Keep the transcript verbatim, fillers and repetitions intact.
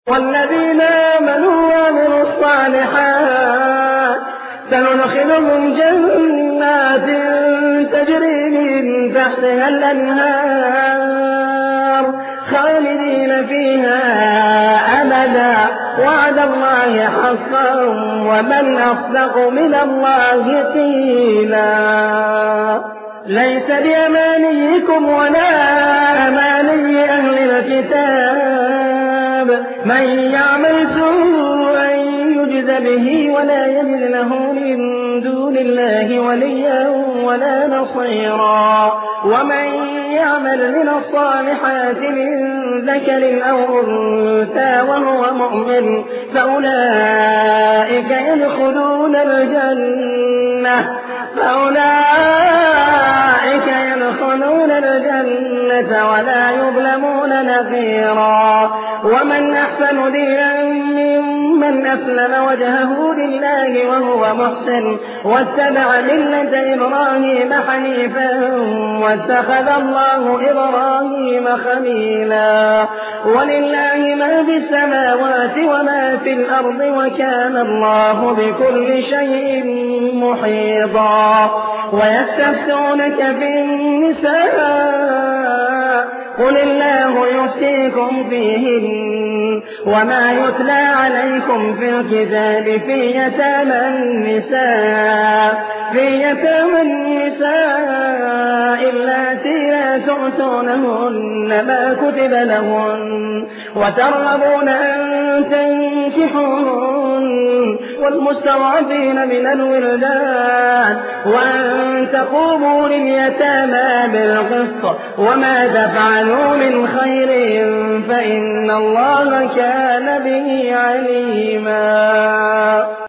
والذين آمنوا وعملوا الصالحات سندخلهم جنات تجري من تحتها الأنهار خالدين فيها أبدا وعد الله حقا ومن أصدق من الله قيلا. ليس بأمانيكم ولا أماني أهل الكتاب من يعمل سوءا يجز به ولا يجد له من دون الله وليا ولا نصيرا. ومن يعمل من الصالحات من ذكر أو أنثى وهو مؤمن فأولئك يدخلون الجنة فأولئك يدخلون الجنة ولا يظلمون نقيرا. ومن أحسن دينا ممن أسلم وجهه لله وهو محسن واتبع ملة إبراهيم حنيفا واتخذ الله إبراهيم خليلا. ولله ما في السماوات وما في الأرض وكان الله بكل شيء محيطا. ويستفتونك في النساء قل الله يفتيكم فيهن وما يتلى عليكم في الكتاب في يتامى النساء في يتامى النساء اللاتي لا تؤتونهن ما كتب لهن وترغبون أن تنكحوهن والمستضعفين من الولدان وأن تقوموا لليتامى بالقسط وما تفعلوا من خير فإن الله كان به عليما.